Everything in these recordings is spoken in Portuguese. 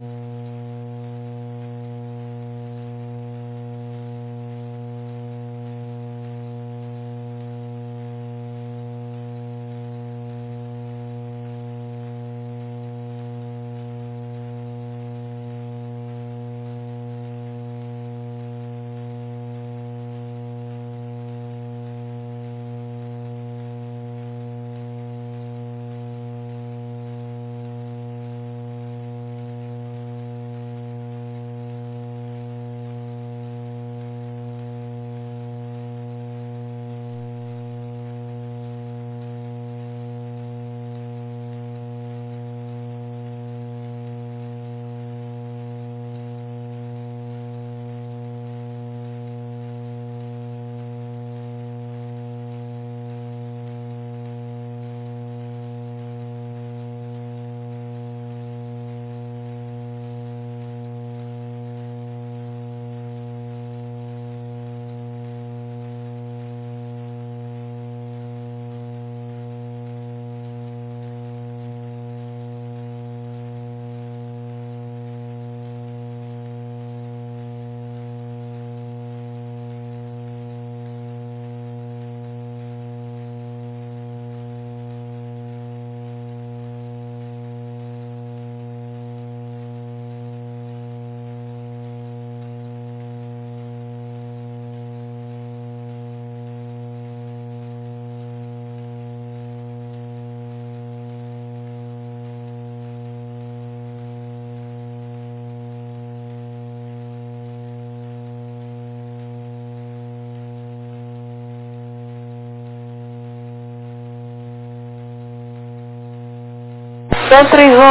Então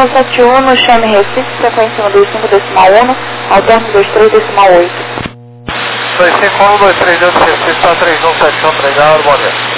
3171, chame Recife, frequência 125.1, alterno 23.8. 251, 232, Recife, está 3171, obrigado, bom dia.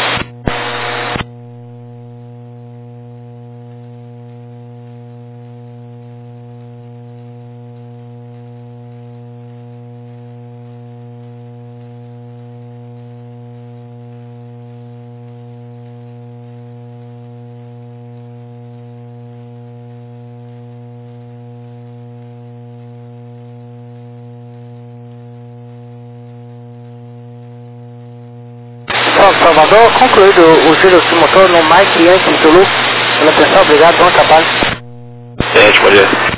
Salvador, concluído o giro de motor no Mike Yankee Zulu. Pela atenção, obrigado, bom trabalho. Gente, bom dia.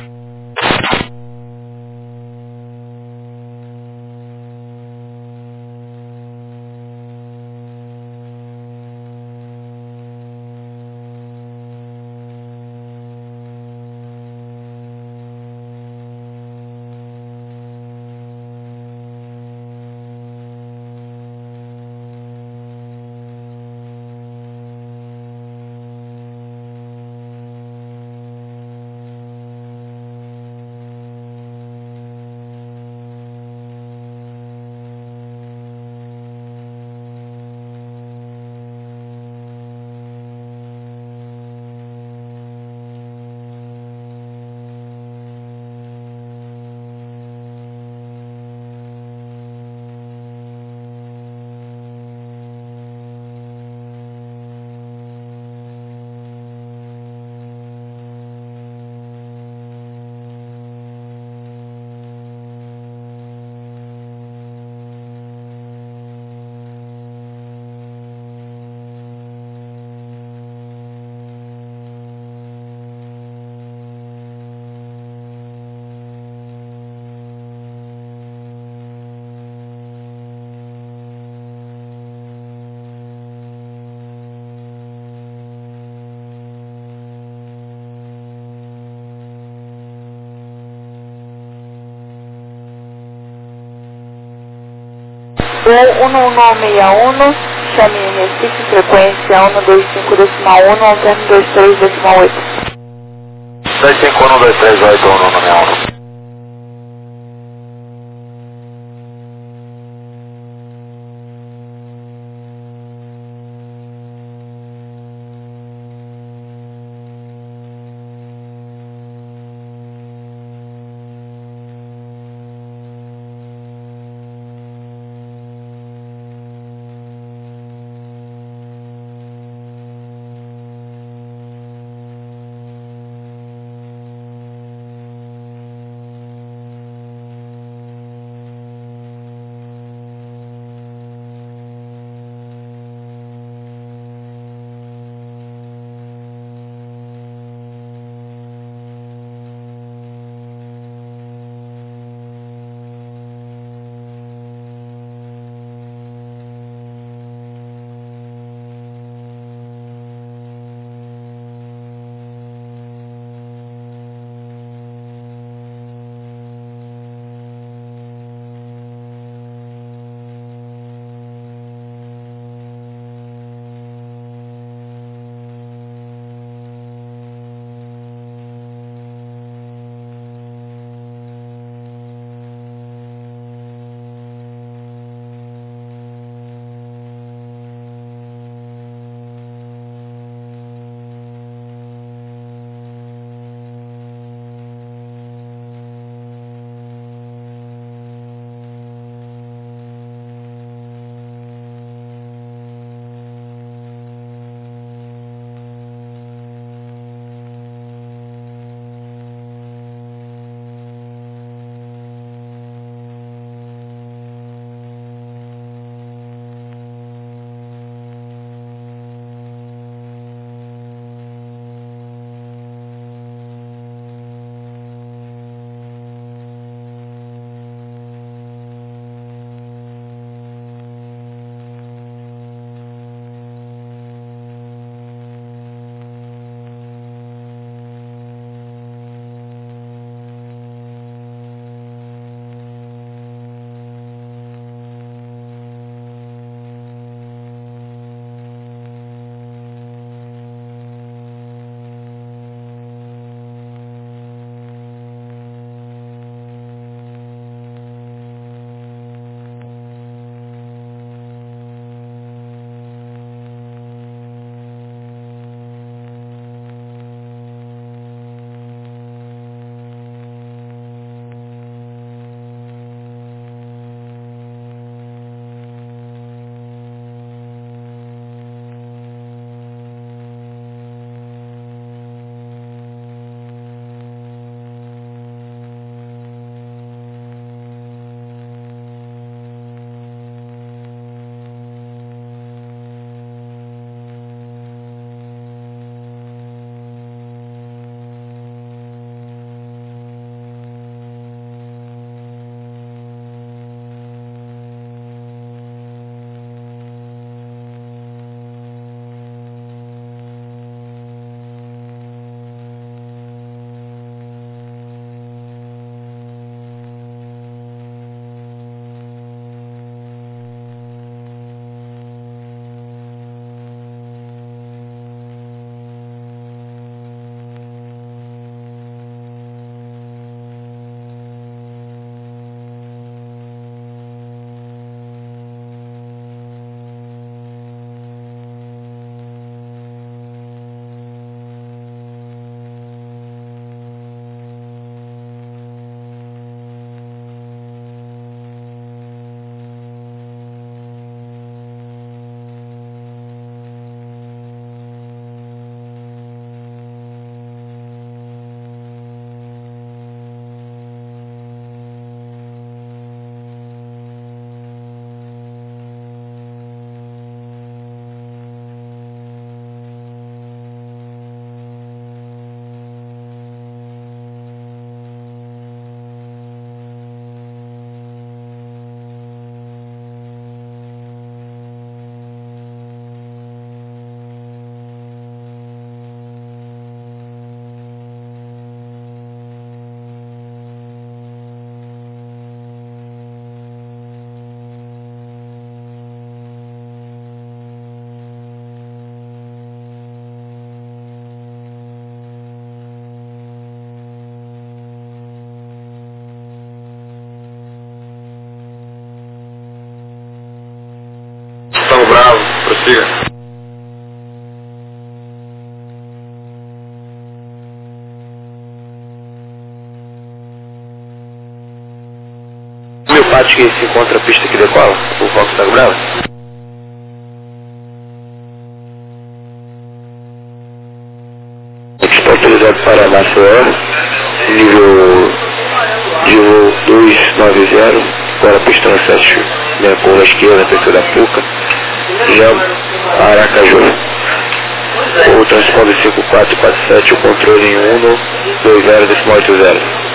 O 11961, chame Recife, frequência 125.1, alterno 23.8. 251, 238, 161. Diga. Meu pátio que se encontra a pista que decola, o Fox da Brava. Está autorizado para Maceió, nível de voo 290, para a pista no 7, minha curva esquerda, prefeitura da Puca, já Aracaju. O transponder 5447, o controle em 120.80.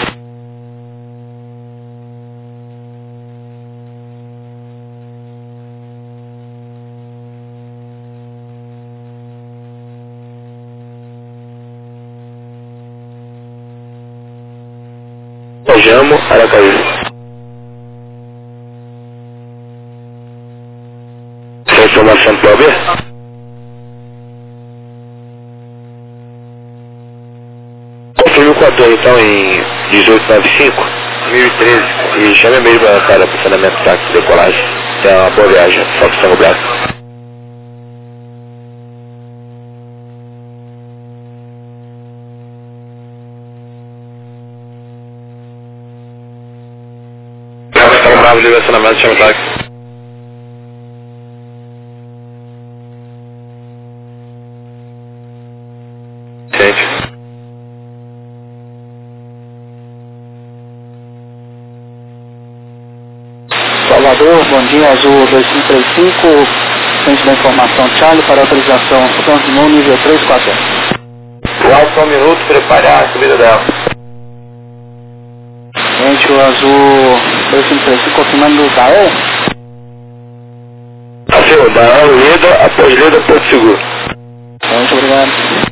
Jamo, Aracaju. Essa informação para ver? Confirme com a torre então em 1895, 2013. E chame mesmo para cara para funcionamento táxi de decolagem. Tenha uma boa viagem, Fox Tango Bravo. Bravo, direcionamento, chama o táxi. Gente. Salvador, bom dia, Azul 2535, frente da informação Charlie para autorização Santos Dumont, nível 340. Lá só um minuto, prepare a subida dela. Gente, o Azul 2535 confirmando o Dael. Assim, Dael, Lida, após Lida, Porto Seguro. Muito obrigado.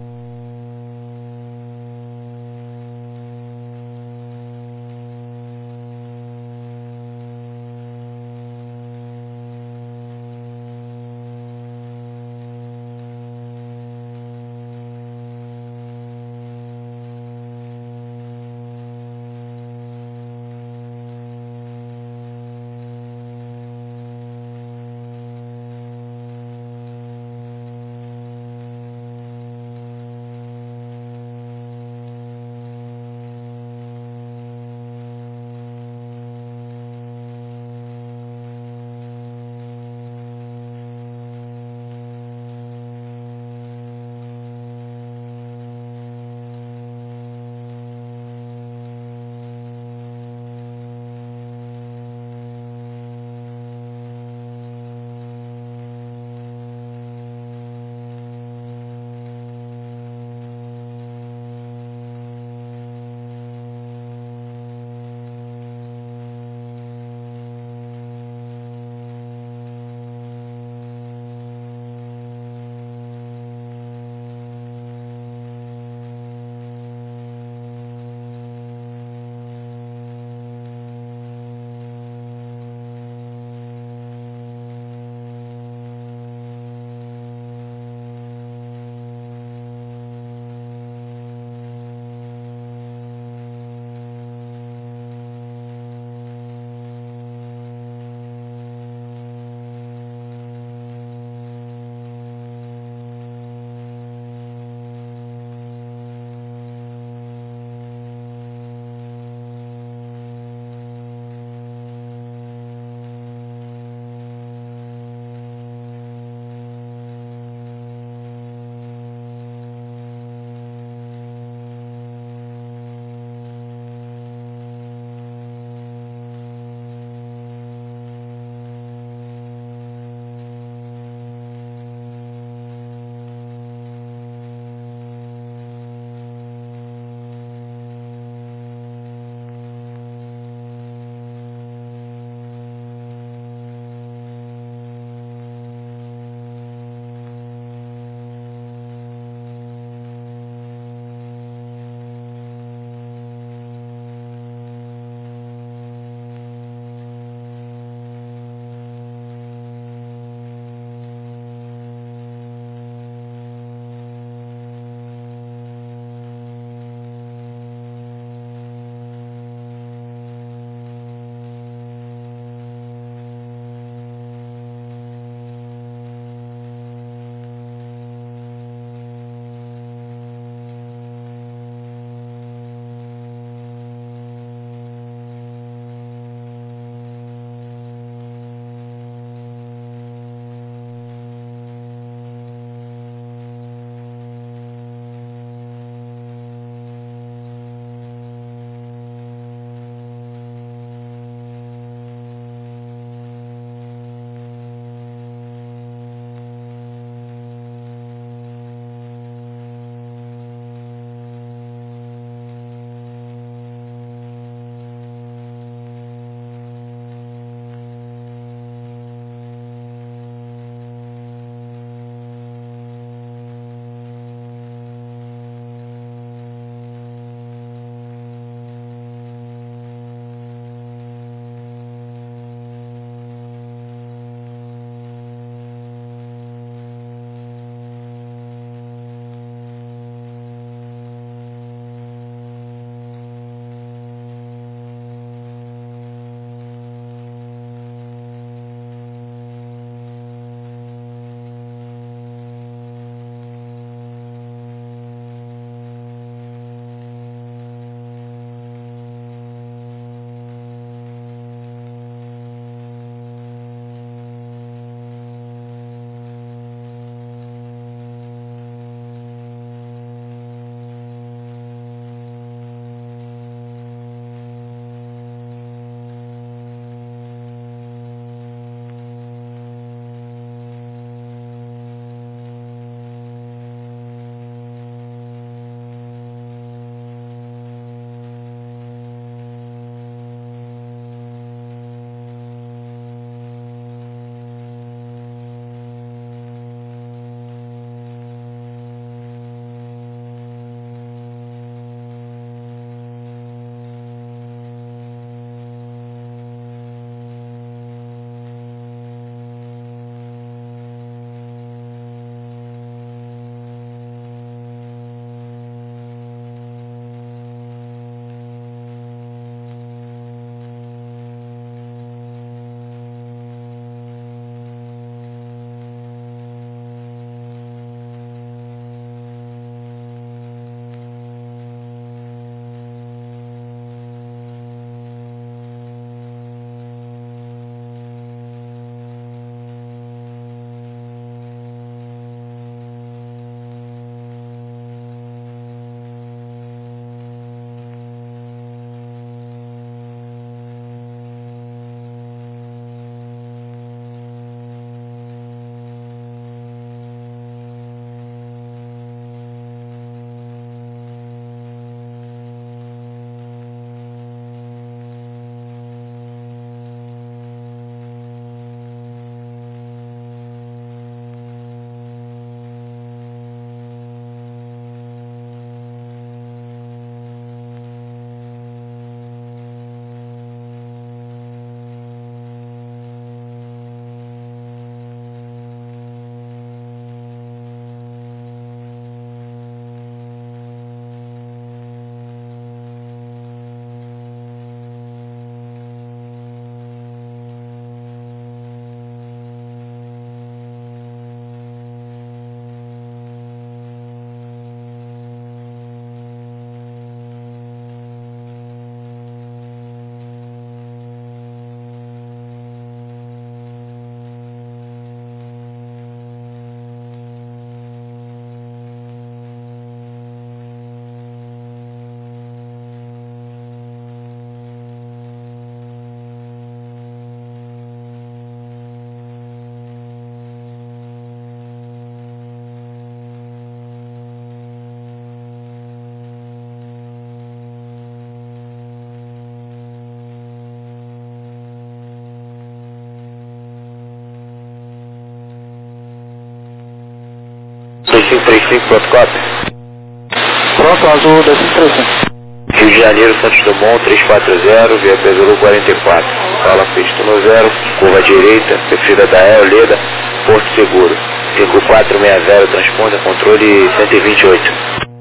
2535.4. Pronto, Azul 2535. Rio de Janeiro, Santos Dumont, 340, via Pesuru 44. Fala pista no 0, curva direita, descida da El, Leda, Porto Seguro. 5460, transponda, controle 128.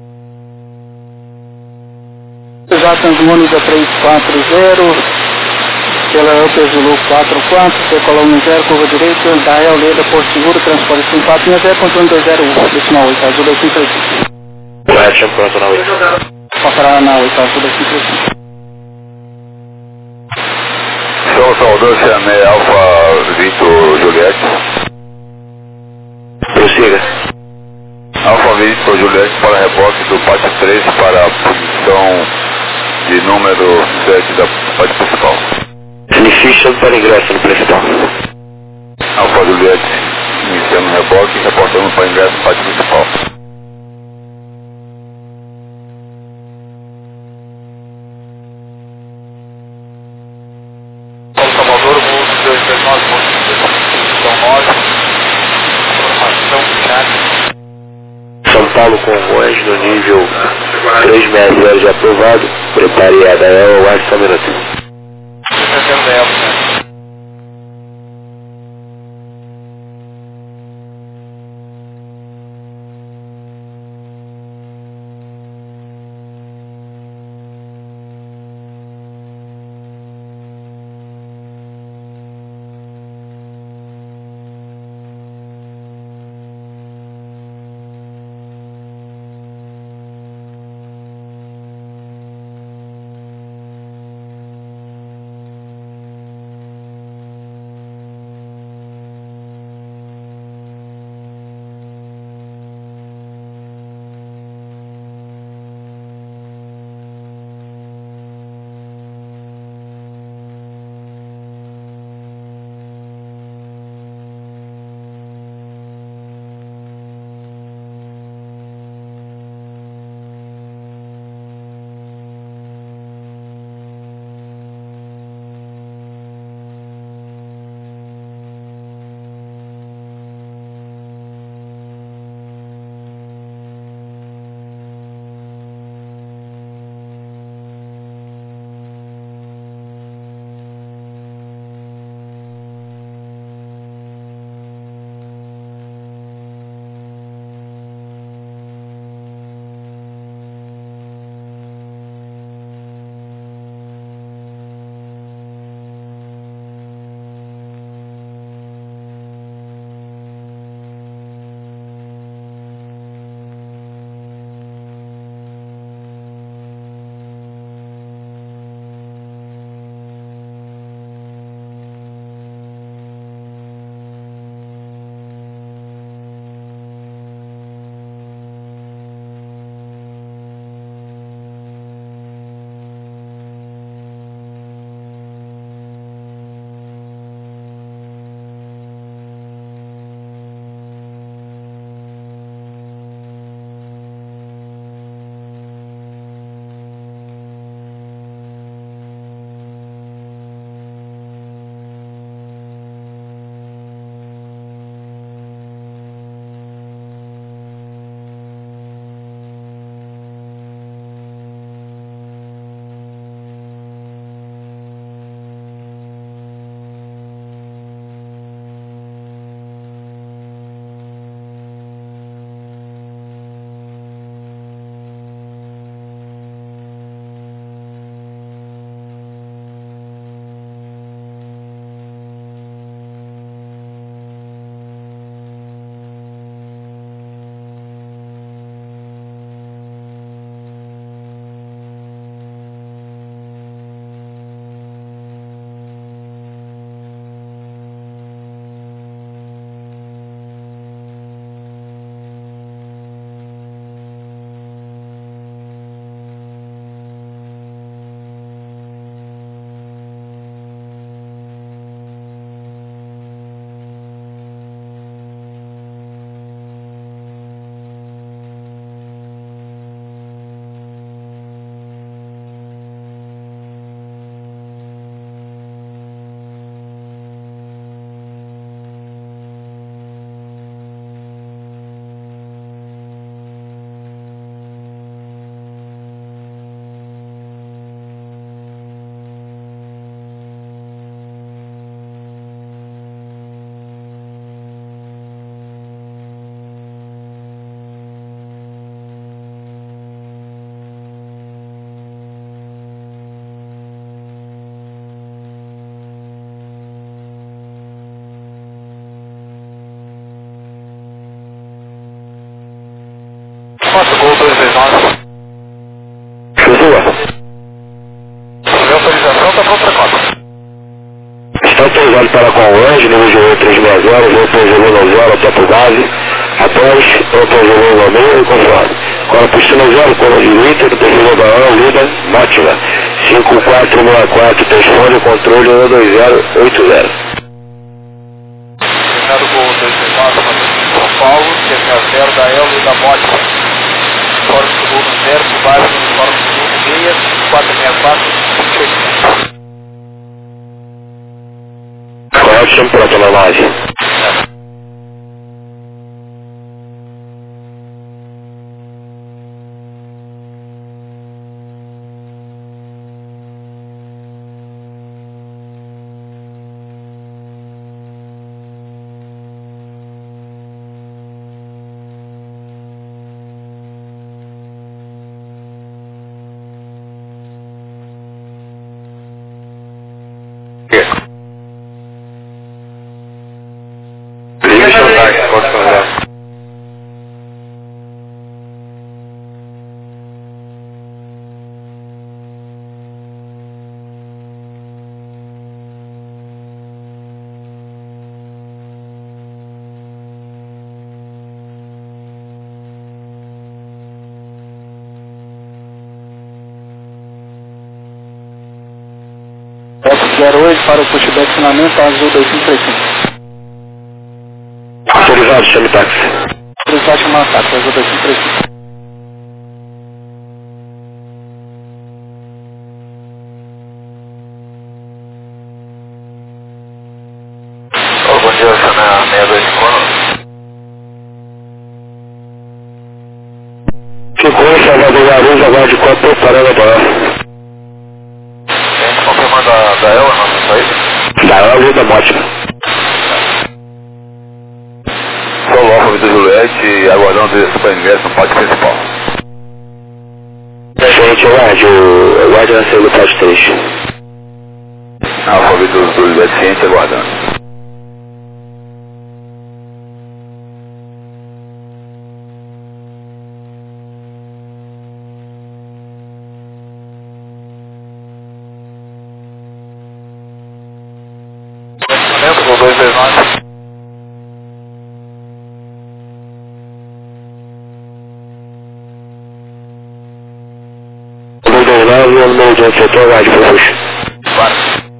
Já Transmônica 340, pela El Pesulu 44, Decolão 0, curva direita, da El, Leda, Porto Seguro, transporte 5460, controle 201, decimal 8, Azul 2535. Correto, chama pronto na 8. Passará na 8, Azul 2535. São Salvador, Ciané, Alfa Victor Juliette. Prossiga. Alfa Victor Juliette para reboque do pátio 13 para a posição de número 7 da pátio principal. Ficha para ingresso no principal. Alfa Juliette iniciando reboque, reportando para ingresso no pátio principal. São Salvador, voo 239, posição 9, informação chat. São Paulo Congonhas no nível 360 de aprovado. Prepare a Dael, aguarde só um minuto. autorizado para com o Anjo, nível de 360, voo Tanzulu 90, topo base, após o Tanzulu 96 e conforme. Com a pista 0, colo direita, do Tanzulu Baão, Lida, Mátima, 5464, telefone, controle 12080. Terminado com o 264, São Paulo, terminal 0 da Elva e da Mótica. Fora do segundo 0, base no fora do segundo 6, 464, 28. Correction, pronto na nave. F08 para o pushback finamento azul 2535. Autorizado, chame táxi. Autorizado chamar táxi, azul 2535. Bom dia, essa é a 624. Ficou em Salvador Guarulhos, aguarde 4 parando para Confirmando da Elva, não saída? da Elva e da Mótica. Sou o Alfa Vitor Juliette, aguardando o superingresso no pátio principal. Gente, aguarde na saída do pátio 3. Alfa Vitor Juliette, ciente, aguardando. Voo 229. O número de setor, aguarde, por favor. Claro.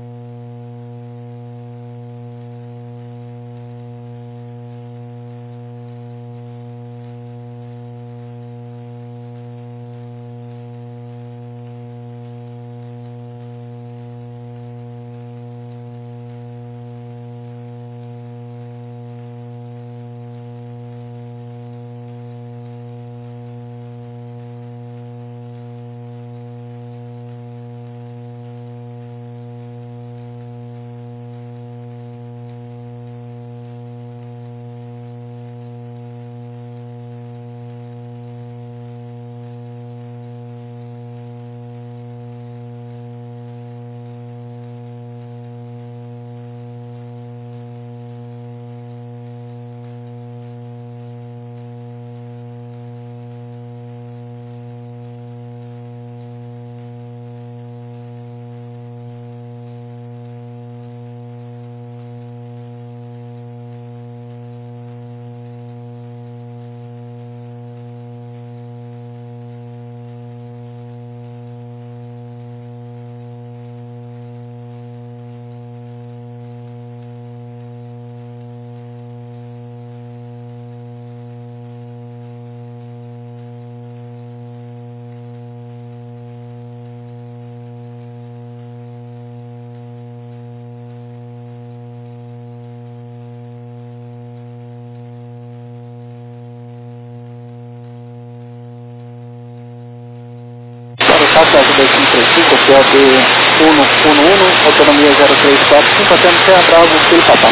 Táxi azul 2535, POB 111, autonomia 0345, até no Serra Bravo, Filho Papá.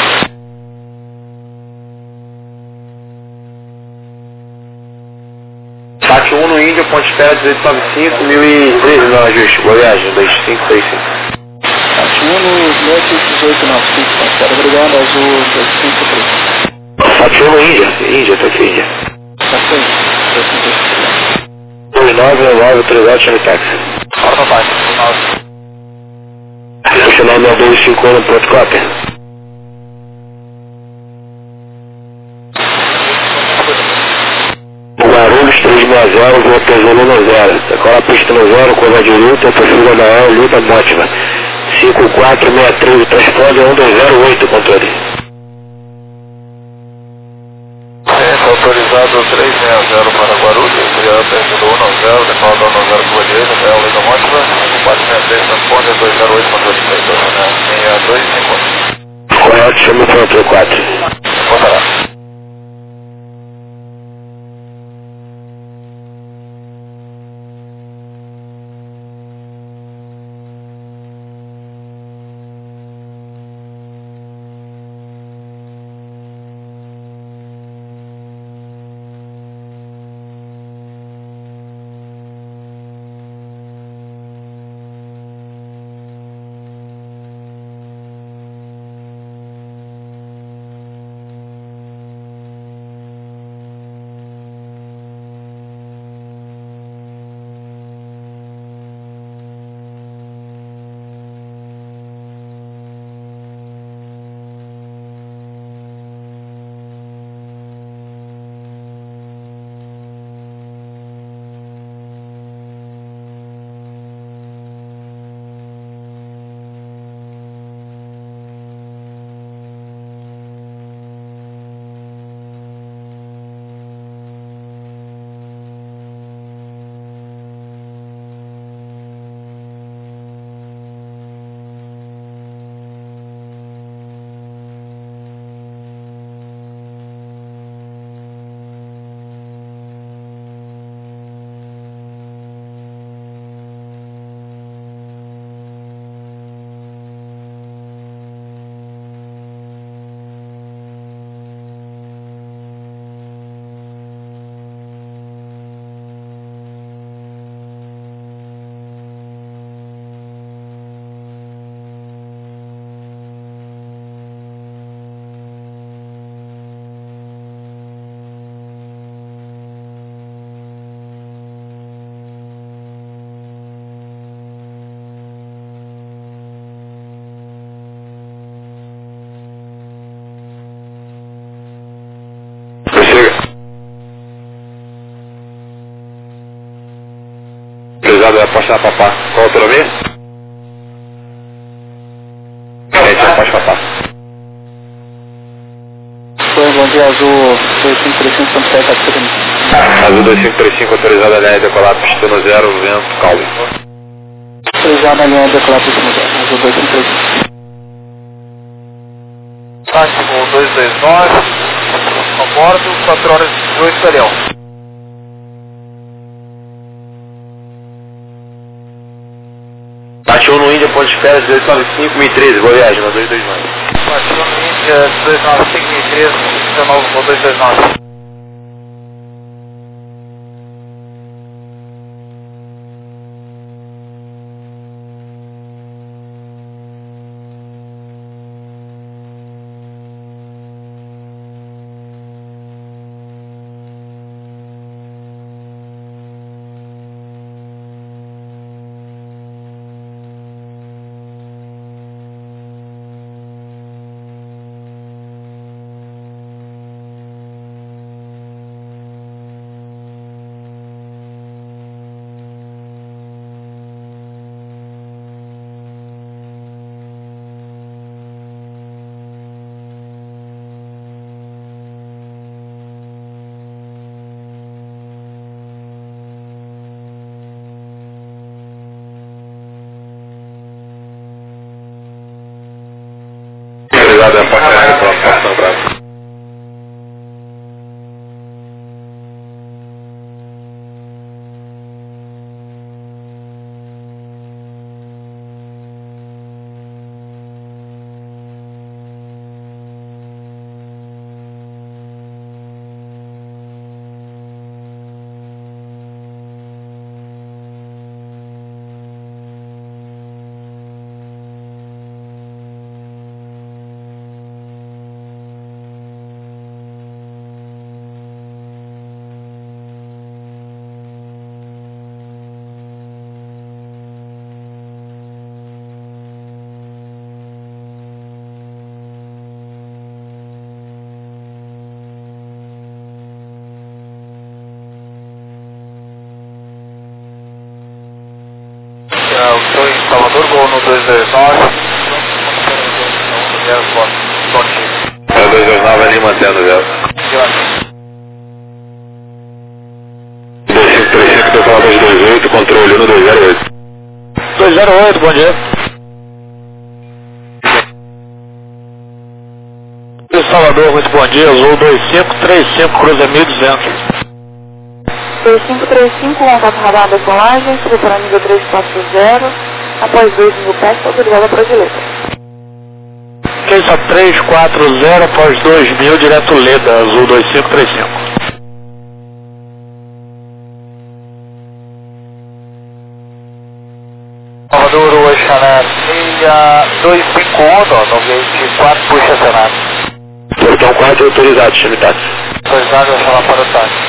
Táxi 1 no Índia, ponte espera 1895, 1013 no ajuste. Boa viagem, 2535. Táxi 1 no Net 1895, ponte espera, obrigado, azul 2535. Táxi 1 no Índia, tá aqui, Índia. Táxi 2535. 2999, 38, chame táxi. Fora da base, 9. Funcionando 251, pronto, cópia. 0, volta Zulu no 0. Decola a pista no 0, curva de luta, perfil da El, luta Mótima. 5463, transponder 1208, controle. Autorizado 360 para Guarulhos, perfil 190, decola 190, curva direita, El, luta Mótima. 5463, transponder 208, controle 62, Correto, chama o ponto 4. Contará. Prezado vai passar papá. Qual a autonomia? Então pode papá. Foi bom dia, Azul 2535, ponto 7, atirando. Azul 2535, autorizado a linha decolar, pista no 0, vento, calmo. Autorizado a linha decolar, pista no 0, Azul 2535. Tático 229, a bordo, 4 horas e 18, Ariel. Baixou no Índia, ponte de férias, 295, 1013, boa viagem, na 229. Baixou no Índia 295, 1013, 19, 229. 229. É 229 ali mantendo o zero. 2535, estou falando 228, controle 1208. 208, bom dia. Salvador, muito bom dia. Azul 2535, cruza 1200. 2535, contato radar decolagem, subiu para nível 340, após 2.000 pés, autorizada para Dileta. Queixa 340, após 2000, direto Leda, Azul 2535. Salvador, Oxanar, 6251, no gate 4, puxa Senado. Portão 4 autorizado, chame táxi. Autorizado, eu chamar para o táxi.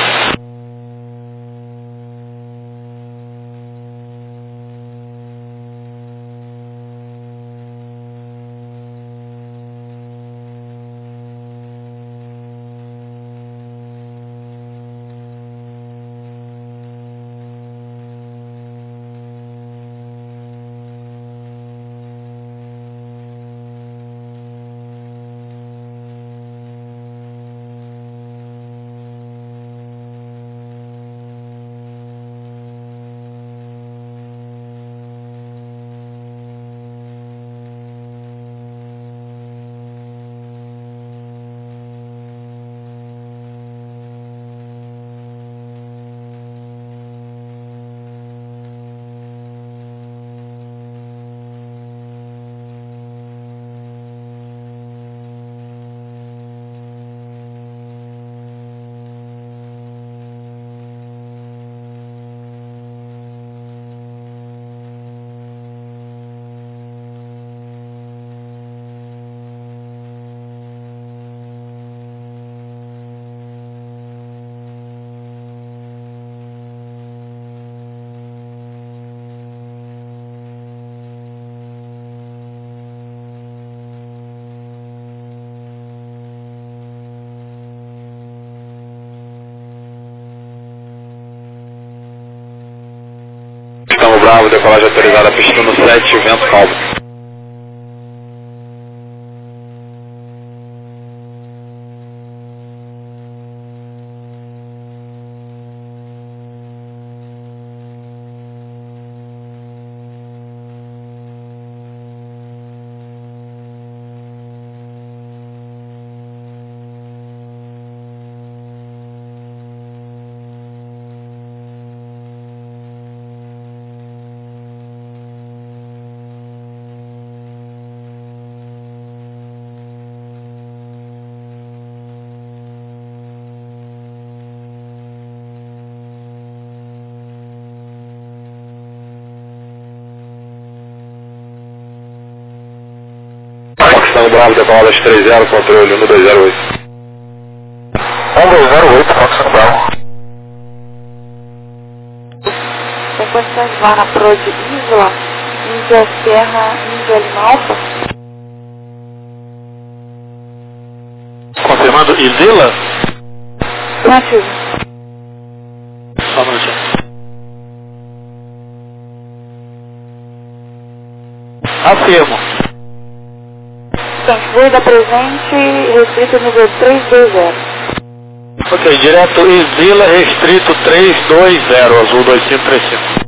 Estamos Bravo, decolagem autorizada, pista no 7, vento calmo. Estamos Bravo, decolagem 30, controle 1208. 1208, Fox Bravo. Sequência Vana Pro de Isla, Índia Serra, Índia Lima Alfa. Confirmando Isila? Nativo. Só um minutinho. Afirmo. Voida presente, restrito nível 320. Ok, direto Isila, restrito 320, Azul 2535.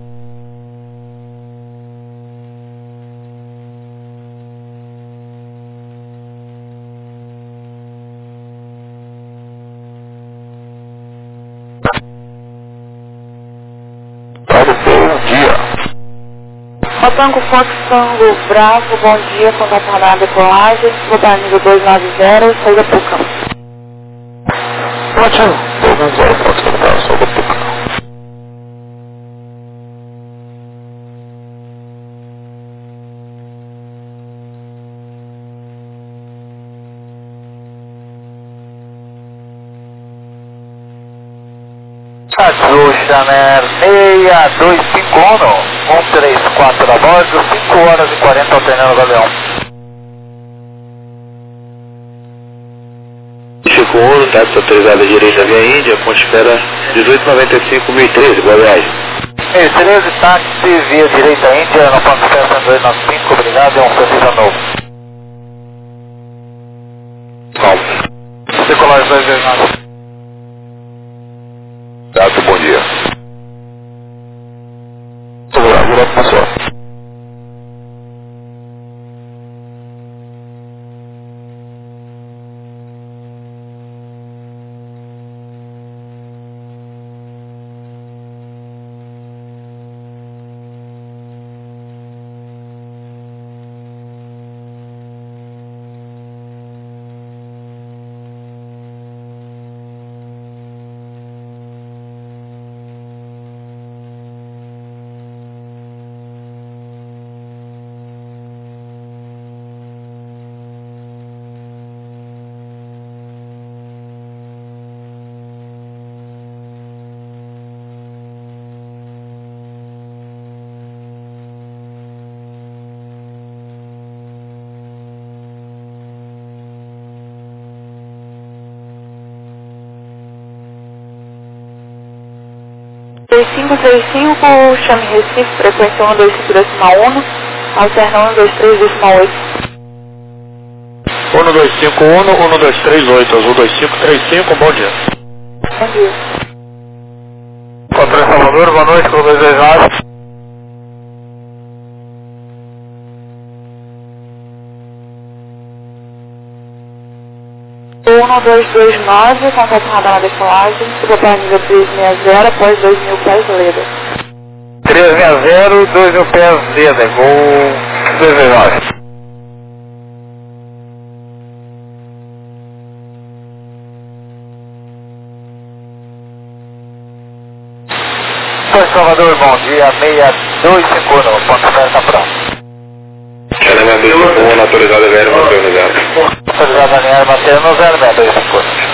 Bom dia. Tango Fox Tango Bravo, bom dia, contato radar decolagem, vou para nível 290, saída Pucão. Ótimo. 290, Fox Tango Bravo, saída Pucão. Azul Chanel 6251, 134 da bordo, 5 horas e 40 alternando o Galeão. Chico Uno, táxi autorizada direita via Índia, ponte espera 1895, 1013, boa viagem. Ei, 13 táxi via direita Índia, no ponto 295, obrigado, é um Francisco novo. Calma. Decolar 229. Gato, bom dia. Agora passou. Chame Recife, frequência 125.1, alternando 123.8. 1251, 1238, azul 2535, bom dia. Bom dia. Controle Salvador, boa noite, com 229. O 1229, contato radar na decolagem, subotar nível 360, após 2.000 pés Leda. 360, 2.000 pés Leda, gol 229. Salvador, bom dia, 6251, ponto certo, tá pronto. Chama 251, autorizado aéreo, mantendo no 0. Autorizado aéreo, mantendo no 0, 6251.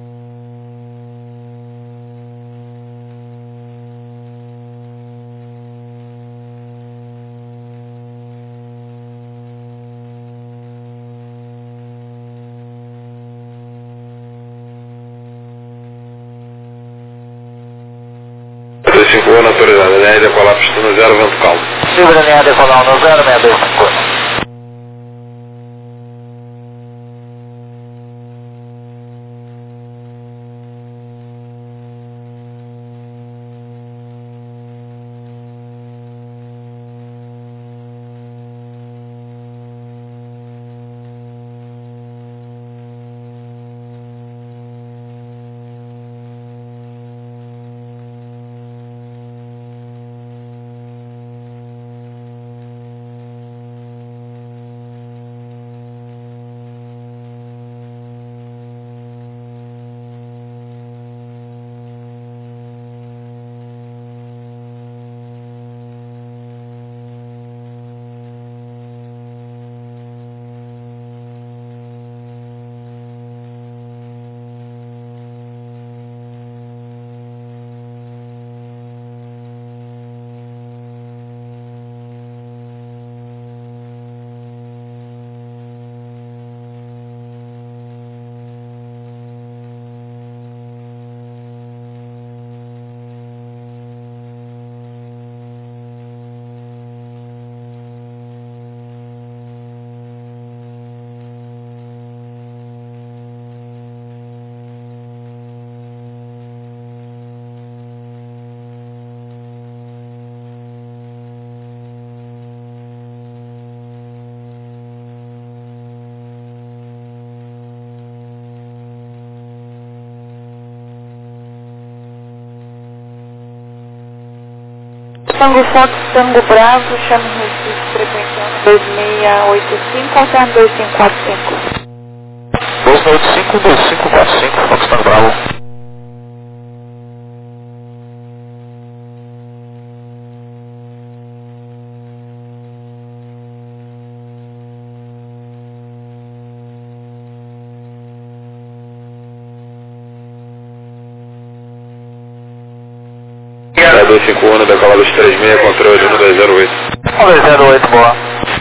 Na autorizada, linha decolar pista no 0, vento calmo. Livre linha decolar no 0, 6251. Tango Fox, Tango Bravo, chame Recife, frequência 2685, alterno 2545. 285, 2545, Fox Tango Bravo. É 251, decolar dos 36, controle 1208. 1208, boa.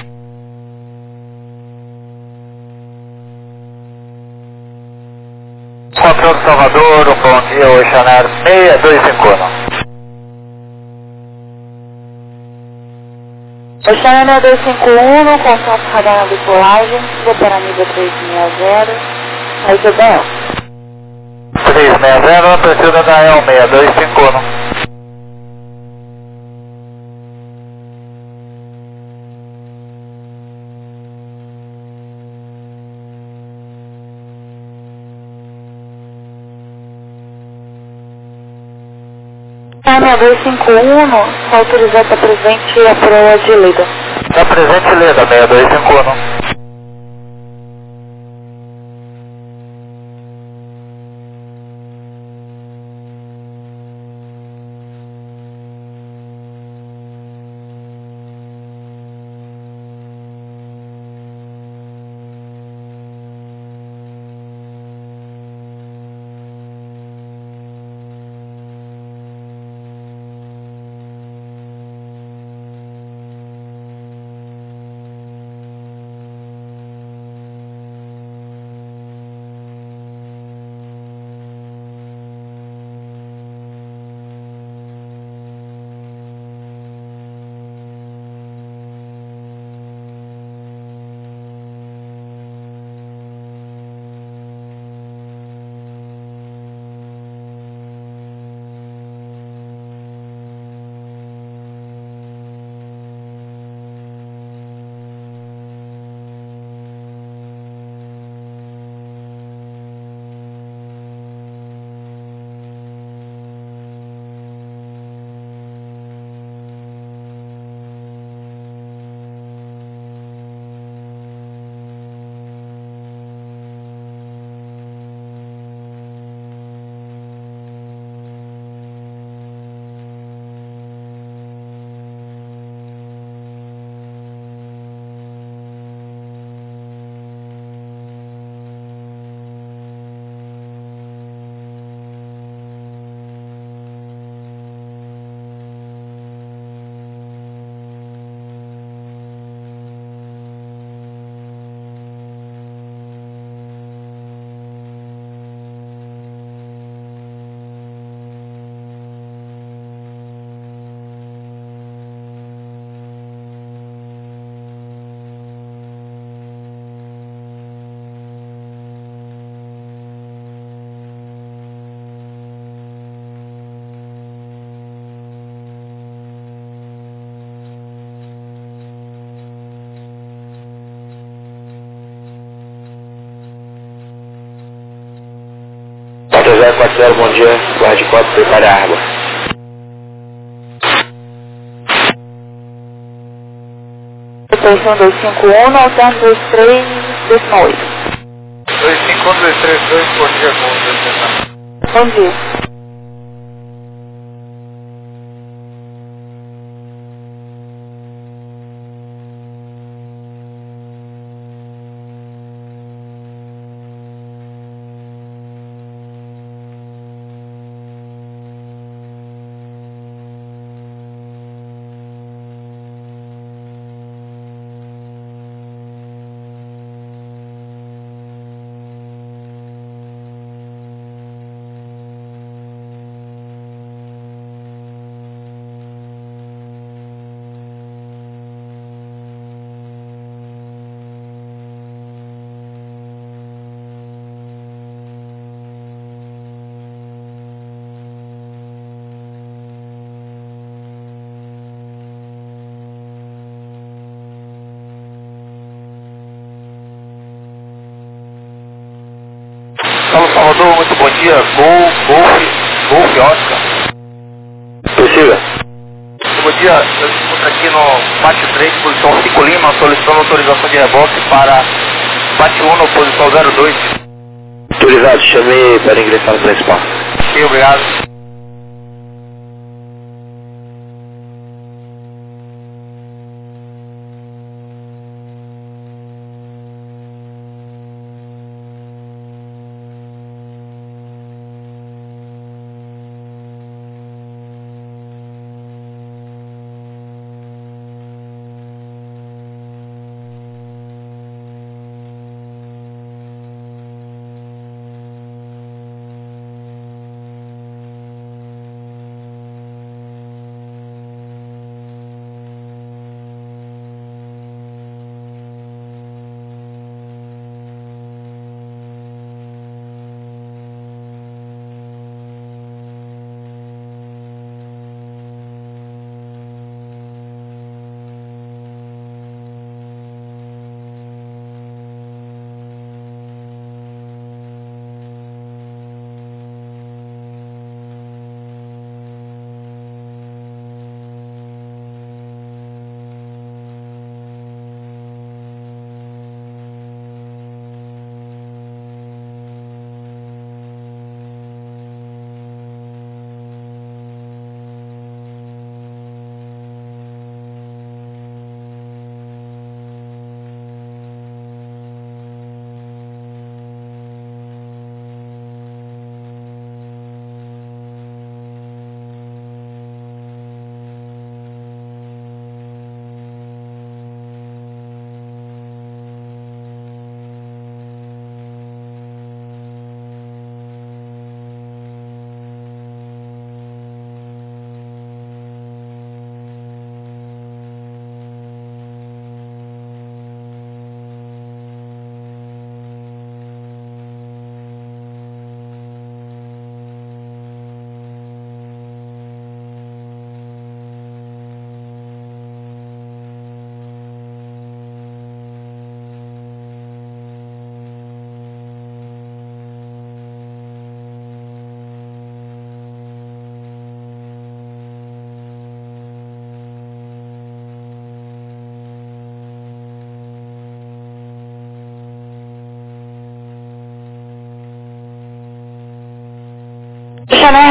Controle Salvador, bom dia, Oceanar 6251. Oceania 251, contato radar na decolagem, vou para a nível 360, saída da El. 360, precisa da El 6251. Oceania 251, está autorizado a presente a proa de Leda. Está presente Leda 6251. José 40, bom dia. Guarde 4, prepare a água. Posição 251, alternando 23, décima 8. 251, 232, bom dia, bom dia. Bom dia. Salvador, muito bom dia. Golf Oscar. Possível? Bom dia, eu estou aqui no Pátio 3, posição 5 Lima, solicitando autorização de reboque para Pátio 1, posição 02. Autorizado, chamei para ingressar no principal. Ok, obrigado.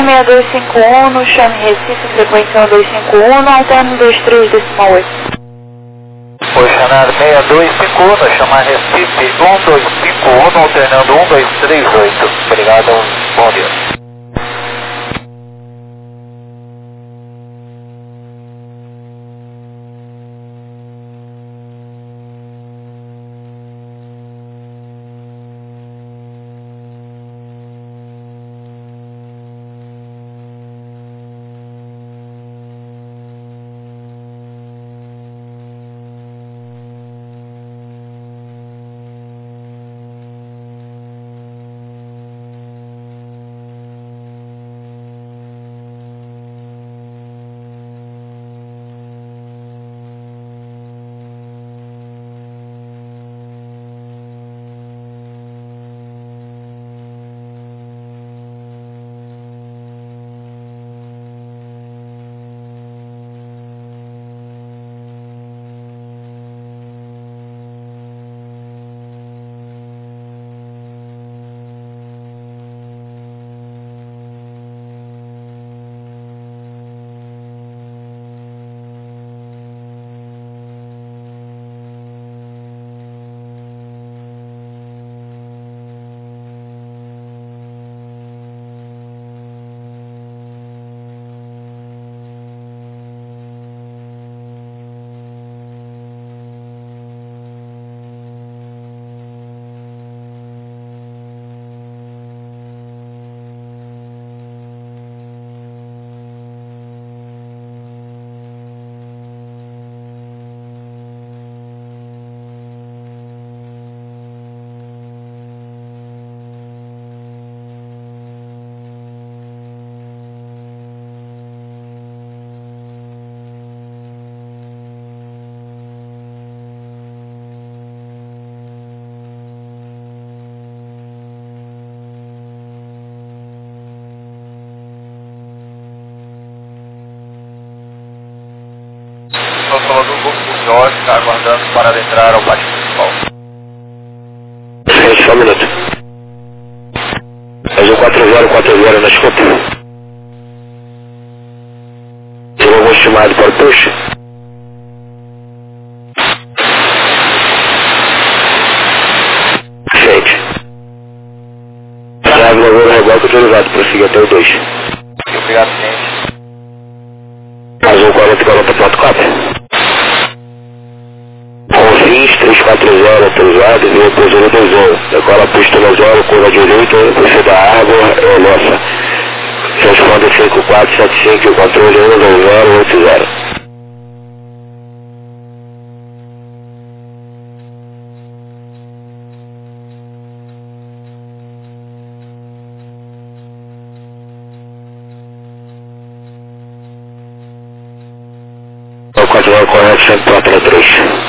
6251 no chame Recife, frequência 1251, alterno 23,8. Posicionado 6251, chamar Recife 1251, alternando 1238. Obrigado, bom dia. Falando do grupo do Jorge, está aguardando para adentrar ao pátio principal. Só um minuto. Azul 4040 na escuta. Tem algum estimado para o push? Gente. Já gravou o reboque autorizado, prosseguir até o 2. Obrigado, gente. Azul 4040.4. Confins 340 autorizado, via Pousura 21. Decola pista 0, curva direita, descida da água, nossa. Responde 5475, controle 12080. O controle correto 104 3.